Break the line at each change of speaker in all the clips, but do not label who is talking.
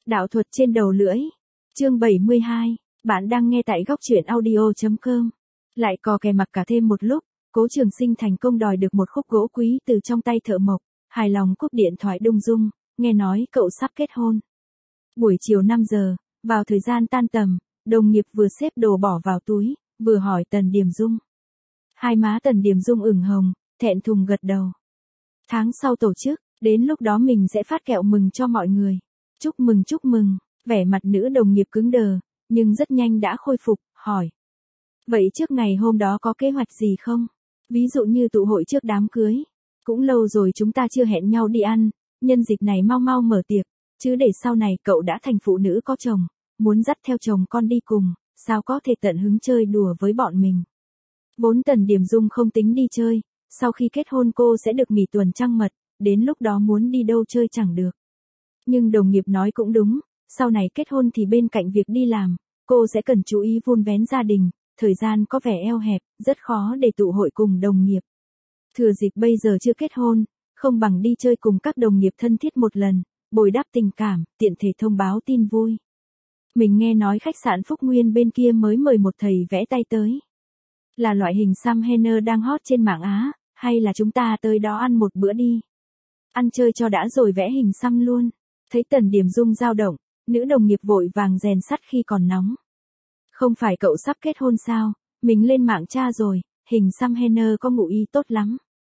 Đạo thuật trên đầu lưỡi. Chương 72. Bạn đang nghe tại góc truyện audio.com. Lại cò kè mặc cả thêm một lúc, Cố Trường Sinh thành công đòi được một khúc gỗ quý từ trong tay thợ mộc, hài lòng cúp điện thoại Đông Dung, nghe nói cậu sắp kết hôn. Buổi chiều 5 giờ, vào thời gian tan tầm, đồng nghiệp vừa xếp đồ bỏ vào túi, vừa hỏi Tần Điềm Dung. Hai má Tần Điềm Dung ửng hồng, thẹn thùng gật đầu. Tháng sau tổ chức, đến lúc đó mình sẽ phát kẹo mừng cho mọi người. Chúc mừng, vẻ mặt nữ đồng nghiệp cứng đờ, nhưng rất nhanh đã khôi phục, hỏi. Vậy trước ngày hôm đó có kế hoạch gì không? Ví dụ như tụ hội trước đám cưới. Cũng lâu rồi chúng ta chưa hẹn nhau đi ăn, nhân dịp này mau mau mở tiệc, chứ để sau này cậu đã thành phụ nữ có chồng, muốn dắt theo chồng con đi cùng, sao có thể tận hứng chơi đùa với bọn mình. Vốn Tần Điềm Dung không tính đi chơi, sau khi kết hôn cô sẽ được nghỉ tuần trăng mật, đến lúc đó muốn đi đâu chơi chẳng được. Nhưng đồng nghiệp nói cũng đúng, sau này kết hôn thì bên cạnh việc đi làm, cô sẽ cần chú ý vun vén gia đình, thời gian có vẻ eo hẹp, rất khó để tụ hội cùng đồng nghiệp. Thừa dịp bây giờ chưa kết hôn, không bằng đi chơi cùng các đồng nghiệp thân thiết một lần, bồi đắp tình cảm, tiện thể thông báo tin vui. Mình nghe nói khách sạn Phúc Nguyên bên kia mới mời một thầy vẽ tay tới. Là loại hình Sam Henner đang hot trên mạng Á, hay là chúng ta tới đó ăn một bữa đi? Ăn chơi cho đã rồi vẽ hình xăm luôn. Thấy Tần Điềm Dung dao động, nữ đồng nghiệp vội vàng rèn sắt khi còn nóng. Không phải cậu sắp kết hôn sao, mình lên mạng tra rồi, hình xăm henna có ngụ ý tốt lắm.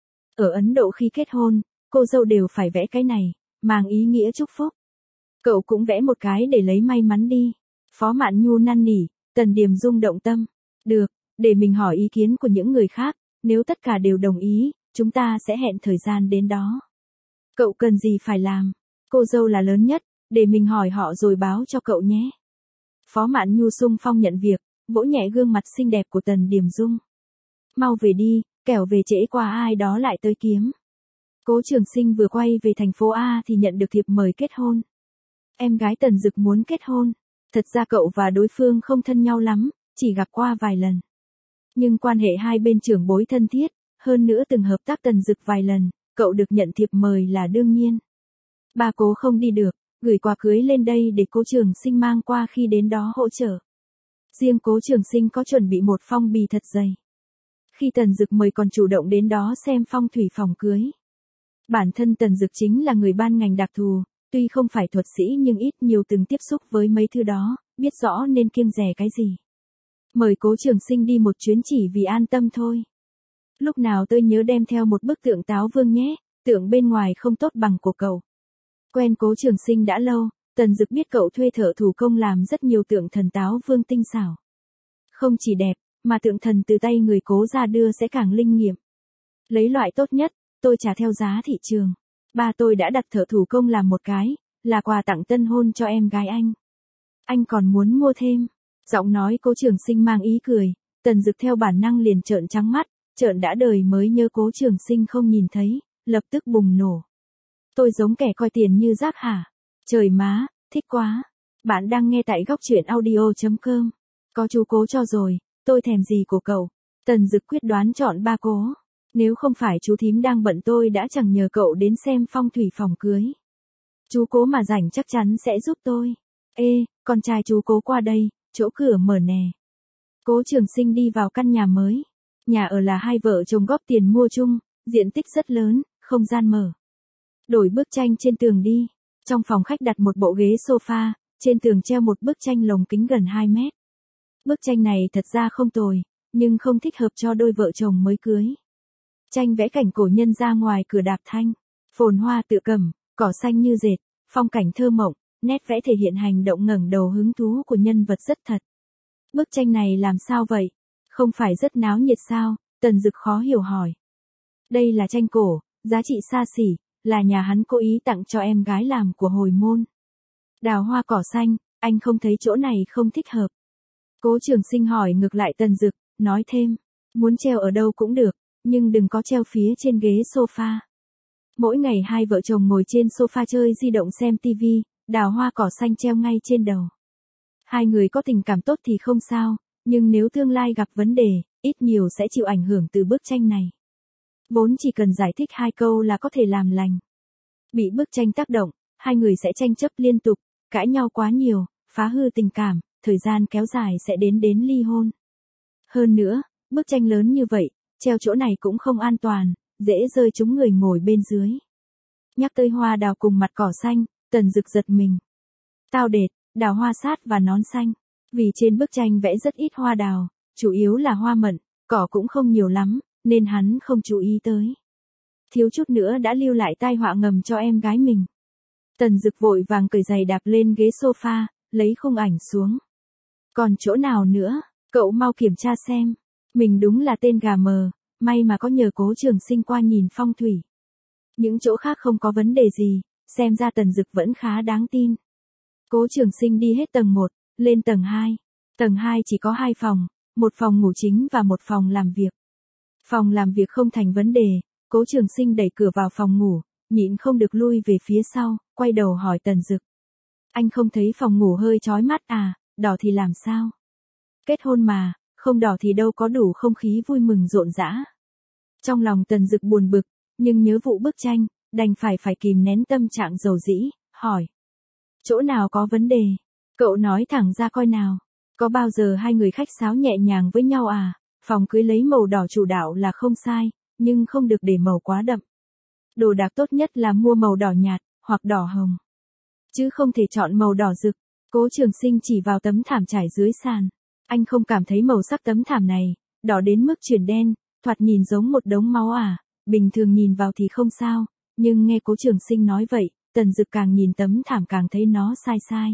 Ở Ấn Độ khi kết hôn, cô dâu đều phải vẽ cái này, mang ý nghĩa chúc phúc. Cậu cũng vẽ một cái để lấy may mắn đi. Phó Mạn Nhu năn nỉ, Tần Điềm Dung động tâm. Được, để mình hỏi ý kiến của những người khác, nếu tất cả đều đồng ý, chúng ta sẽ hẹn thời gian đến đó. Cậu cần gì phải làm? Cô dâu là lớn nhất, để mình hỏi họ rồi báo cho cậu nhé. Phó Mạn Nhu xung phong nhận việc, vỗ nhẹ gương mặt xinh đẹp của Tần Điềm Dung. Mau về đi, kẻo về trễ qua ai đó lại tới kiếm. Cố Trường Sinh vừa quay về thành phố A thì nhận được thiệp mời kết hôn. Em gái Tần Dực muốn kết hôn. Thật ra cậu và đối phương không thân nhau lắm, chỉ gặp qua vài lần. Nhưng quan hệ hai bên trưởng bối thân thiết, hơn nữa từng hợp tác Tần Dực vài lần, cậu được nhận thiệp mời là đương nhiên. Ba Cố không đi được, gửi quà cưới lên đây để Cố Trường Sinh mang qua khi đến đó hỗ trợ. Riêng Cố Trường Sinh có chuẩn bị một phong bì thật dày. Khi Tần Dực mời còn chủ động đến đó xem phong thủy phòng cưới. Bản thân Tần Dực chính là người ban ngành đặc thù, tuy không phải thuật sĩ nhưng ít nhiều từng tiếp xúc với mấy thứ đó, biết rõ nên kiêng dè cái gì. Mời Cố Trường Sinh đi một chuyến chỉ vì an tâm thôi. Lúc nào tôi nhớ đem theo một bức tượng Táo Vương nhé, tượng bên ngoài không tốt bằng của cậu. Quen Cố Trường Sinh đã lâu, Tần Dực biết cậu thuê thợ thủ công làm rất nhiều tượng thần Táo Vương tinh xảo. Không chỉ đẹp, mà tượng thần từ tay người Cố ra đưa sẽ càng linh nghiệm. Lấy loại tốt nhất, tôi trả theo giá thị trường. Ba tôi đã đặt thợ thủ công làm một cái, là quà tặng tân hôn cho em gái anh. Anh còn muốn mua thêm. Giọng nói Cố Trường Sinh mang ý cười, Tần Dực theo bản năng liền trợn trắng mắt, trợn đã đời mới nhớ Cố Trường Sinh không nhìn thấy, lập tức bùng nổ. Tôi giống kẻ coi tiền như rác hả? Trời má, thích quá. Bạn đang nghe tại góc truyện audio.com. Có chú Cố cho rồi, tôi thèm gì của cậu? Tần Dực quyết đoán chọn Ba Cố. Nếu không phải chú thím đang bận tôi đã chẳng nhờ cậu đến xem phong thủy phòng cưới. Chú Cố mà rảnh chắc chắn sẽ giúp tôi. Ê, con trai chú Cố qua đây, chỗ cửa mở nè. Cố Trường Sinh đi vào căn nhà mới. Nhà ở là hai vợ chồng góp tiền mua chung, diện tích rất lớn, không gian mở. Đổi bức tranh trên tường đi. Trong phòng khách đặt một bộ ghế sofa, trên tường treo một bức tranh lồng kính gần 2 mét. Bức tranh này thật ra không tồi, nhưng không thích hợp cho đôi vợ chồng mới cưới. Tranh vẽ cảnh cổ nhân ra ngoài cửa đạp thanh, phồn hoa tự cầm, cỏ xanh như dệt, phong cảnh thơ mộng, nét vẽ thể hiện hành động ngẩng đầu hứng thú của nhân vật rất thật. Bức tranh này làm sao vậy? Không phải rất náo nhiệt sao? Tần Dực khó hiểu hỏi. Đây là tranh cổ, giá trị xa xỉ, là nhà hắn cố ý tặng cho em gái làm của hồi môn. Đào hoa cỏ xanh, anh không thấy chỗ này không thích hợp. Cố Trường Sinh hỏi ngược lại Tần Dực, nói thêm, muốn treo ở đâu cũng được, nhưng đừng có treo phía trên ghế sofa. Mỗi ngày hai vợ chồng ngồi trên sofa chơi di động xem tivi, đào hoa cỏ xanh treo ngay trên đầu. Hai người có tình cảm tốt thì không sao, nhưng nếu tương lai gặp vấn đề, ít nhiều sẽ chịu ảnh hưởng từ bức tranh này. Vốn chỉ cần giải thích 2 câu là có thể làm lành. Bị bức tranh tác động, hai người sẽ tranh chấp liên tục, cãi nhau quá nhiều, phá hư tình cảm, thời gian kéo dài sẽ đến ly hôn. Hơn nữa, bức tranh lớn như vậy, treo chỗ này cũng không an toàn, dễ rơi trúng người ngồi bên dưới. Nhắc tới hoa đào cùng mặt cỏ xanh, Tần Dực giật mình. Tao đệt, đào hoa sát và nón xanh. Vì trên bức tranh vẽ rất ít hoa đào, chủ yếu là hoa mận, cỏ cũng không nhiều lắm, nên hắn không chú ý tới. Thiếu chút nữa đã lưu lại tai họa ngầm cho em gái mình. Tần Dực vội vàng cởi giày đạp lên ghế sofa, lấy khung ảnh xuống. Còn chỗ nào nữa, cậu mau kiểm tra xem. Mình đúng là tên gà mờ, may mà có nhờ Cố Trường Sinh qua nhìn phong thủy. Những chỗ khác không có vấn đề gì, xem ra Tần Dực vẫn khá đáng tin. Cố Trường Sinh đi hết tầng 1, lên tầng 2. Tầng 2 chỉ có 2 phòng, một phòng ngủ chính và một phòng làm việc. Phòng làm việc không thành vấn đề, Cố Trường Sinh đẩy cửa vào phòng ngủ, nhịn không được lui về phía sau, quay đầu hỏi Tần Dực. Anh không thấy phòng ngủ hơi chói mắt à, đỏ thì làm sao? Kết hôn mà, không đỏ thì đâu có đủ không khí vui mừng rộn rã. Trong lòng Tần Dực buồn bực, nhưng nhớ vụ bức tranh, đành phải kìm nén tâm trạng dầu dĩ, hỏi. Chỗ nào có vấn đề? Cậu nói thẳng ra coi nào. Có bao giờ hai người khách sáo nhẹ nhàng với nhau à? Phòng cưới lấy màu đỏ chủ đạo là không sai, nhưng không được để màu quá đậm. Đồ đạc tốt nhất là mua màu đỏ nhạt, hoặc đỏ hồng. Chứ không thể chọn màu đỏ rực. Cố Trường Sinh chỉ vào tấm thảm trải dưới sàn. Anh không cảm thấy màu sắc tấm thảm này, đỏ đến mức chuyển đen, thoạt nhìn giống một đống máu à, bình thường nhìn vào thì không sao, nhưng nghe Cố Trường Sinh nói vậy, Tần Dực càng nhìn tấm thảm càng thấy nó sai sai.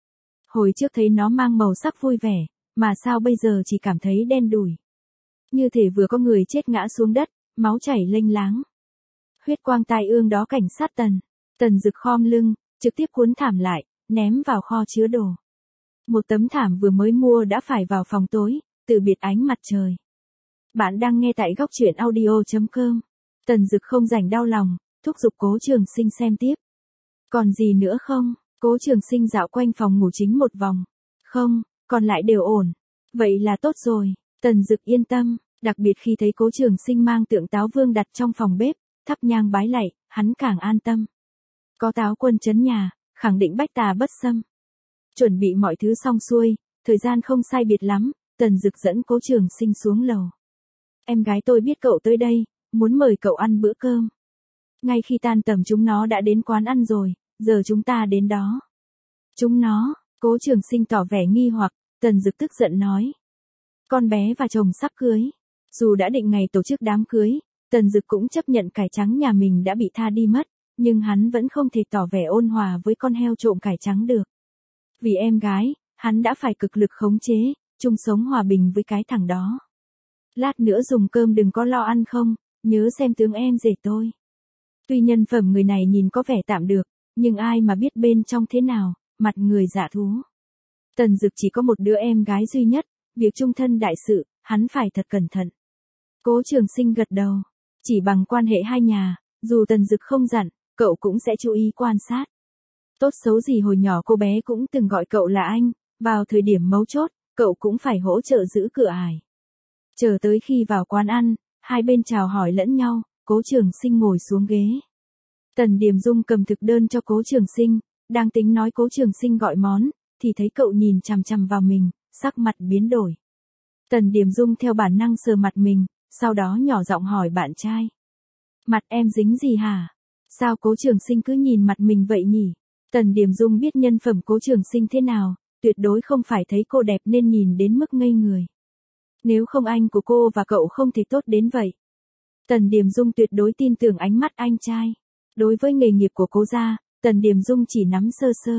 Hồi trước thấy nó mang màu sắc vui vẻ, mà sao bây giờ chỉ cảm thấy đen đủi. Như thể vừa có người chết ngã xuống đất, máu chảy lênh láng. Huyết quang tai ương đó cảnh sát Tần. Tần Dực khom lưng, trực tiếp cuốn thảm lại, ném vào kho chứa đồ. Một tấm thảm vừa mới mua đã phải vào phòng tối, từ biệt ánh mặt trời. Bạn đang nghe tại góc truyện audio.com. Tần Dực không rảnh đau lòng, thúc giục Cố Trường Sinh xem tiếp. Còn gì nữa không? Cố Trường Sinh dạo quanh phòng ngủ chính một vòng. Không, còn lại đều ổn. Vậy là tốt rồi. Tần Dực yên tâm, đặc biệt khi thấy Cố Trường Sinh mang tượng Táo Vương đặt trong phòng bếp, thắp nhang bái lạy, hắn càng an tâm. Có Táo Quân trấn nhà, khẳng định bách tà bất xâm. Chuẩn bị mọi thứ xong xuôi, thời gian không sai biệt lắm, Tần Dực dẫn Cố Trường Sinh xuống lầu. Em gái tôi biết cậu tới đây, muốn mời cậu ăn bữa cơm. Ngay khi tan tầm chúng nó đã đến quán ăn rồi, giờ chúng ta đến đó. Chúng nó, Cố Trường Sinh tỏ vẻ nghi hoặc, Tần Dực tức giận nói. Con bé và chồng sắp cưới. Dù đã định ngày tổ chức đám cưới, Tần Dực cũng chấp nhận cải trắng nhà mình đã bị tha đi mất, nhưng hắn vẫn không thể tỏ vẻ ôn hòa với con heo trộm cải trắng được. Vì em gái, hắn đã phải cực lực khống chế, chung sống hòa bình với cái thằng đó. Lát nữa dùng cơm đừng có lo ăn không, nhớ xem tướng em rể tôi. Tuy nhân phẩm người này nhìn có vẻ tạm được, nhưng ai mà biết bên trong thế nào, mặt người dạ thú. Tần Dực chỉ có một đứa em gái duy nhất, việc chung thân đại sự, hắn phải thật cẩn thận. Cố Trường Sinh gật đầu, chỉ bằng quan hệ hai nhà, dù Tần Dực không dặn, cậu cũng sẽ chú ý quan sát. Tốt xấu gì hồi nhỏ cô bé cũng từng gọi cậu là anh, vào thời điểm mấu chốt, cậu cũng phải hỗ trợ giữ cửa ải. Chờ tới khi vào quán ăn, hai bên chào hỏi lẫn nhau, Cố Trường Sinh ngồi xuống ghế. Tần Điềm Dung cầm thực đơn cho Cố Trường Sinh, đang tính nói Cố Trường Sinh gọi món, thì thấy cậu nhìn chằm chằm vào mình, sắc mặt biến đổi. Tần Điềm Dung theo bản năng sờ mặt mình, sau đó nhỏ giọng hỏi bạn trai. Mặt em dính gì hả? Sao Cố Trường Sinh cứ nhìn mặt mình vậy nhỉ? Tần Điềm Dung biết nhân phẩm Cố Trường Sinh thế nào, tuyệt đối không phải thấy cô đẹp nên nhìn đến mức ngây người. Nếu không anh của cô và cậu không thể tốt đến vậy. Tần Điềm Dung tuyệt đối tin tưởng ánh mắt anh trai. Đối với nghề nghiệp của Cố gia, Tần Điềm Dung chỉ nắm sơ sơ.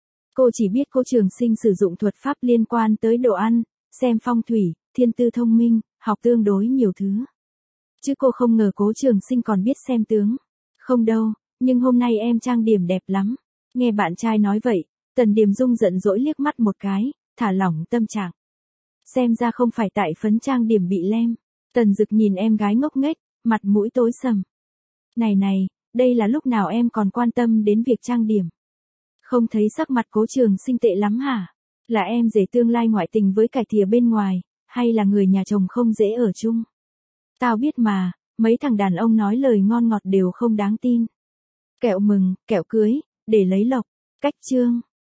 Cô chỉ biết Cố Trường Sinh sử dụng thuật pháp liên quan tới đồ ăn, xem phong thủy, thiên tư thông minh, học tương đối nhiều thứ. Chứ cô không ngờ Cố Trường Sinh còn biết xem tướng. Không đâu, nhưng hôm nay em trang điểm đẹp lắm. Nghe bạn trai nói vậy, Tần Điềm Dung giận dỗi liếc mắt một cái, thả lỏng tâm trạng. Xem ra không phải tại phấn trang điểm bị lem. Tần Dực nhìn em gái ngốc nghếch, mặt mũi tối sầm. Này, đây là lúc nào em còn quan tâm đến việc trang điểm? Không thấy sắc mặt Cố Trường Sinh tệ lắm hả? Là em rể tương lai ngoại tình với cải thìa bên ngoài, hay là người nhà chồng không dễ ở chung? Tao biết mà, mấy thằng đàn ông nói lời ngon ngọt đều không đáng tin. Kẹo mừng, kẹo cưới, để lấy lộc, cách chương.